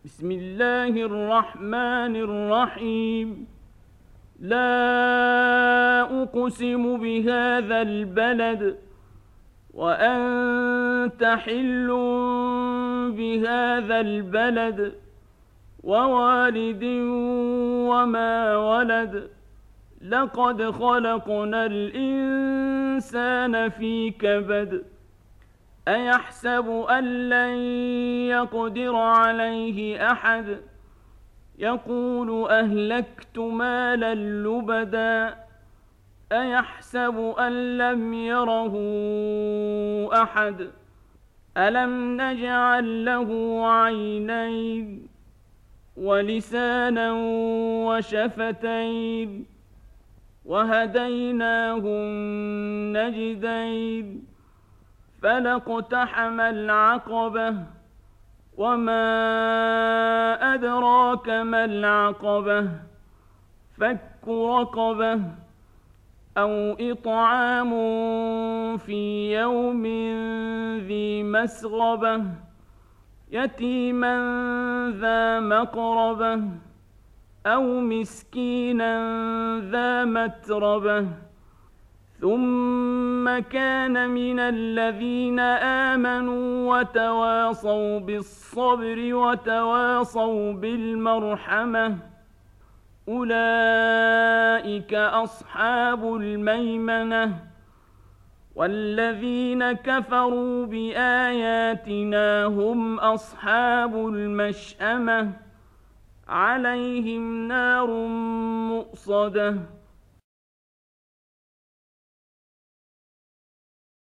بسم الله الرحمن الرحيم. لا أقسم بهذا البلد وأنت حل بهذا البلد ووالد وما ولد. لقد خلقنا الإنسان في كبد. أيحسب أن لن يقدر عليه أحد. يقول أهلكت مالا لبدا. أيحسب أن لم يره أحد. ألم نجعل له عينين ولسانا وشفتين وهديناه النجدين. فلاقتحم العقبة وما أدراك ما العقبة. فك رقبة أو إطعام في يوم ذي مسغبة يتيما ذا مقربة أو مسكينا ذا متربة. ثم كان من الذين آمنوا وتواصوا بالصبر وتواصوا بالمرحمة. أولئك أصحاب الميمنة. والذين كفروا بآياتنا هم أصحاب المشأمة. عليهم نار مؤصدة.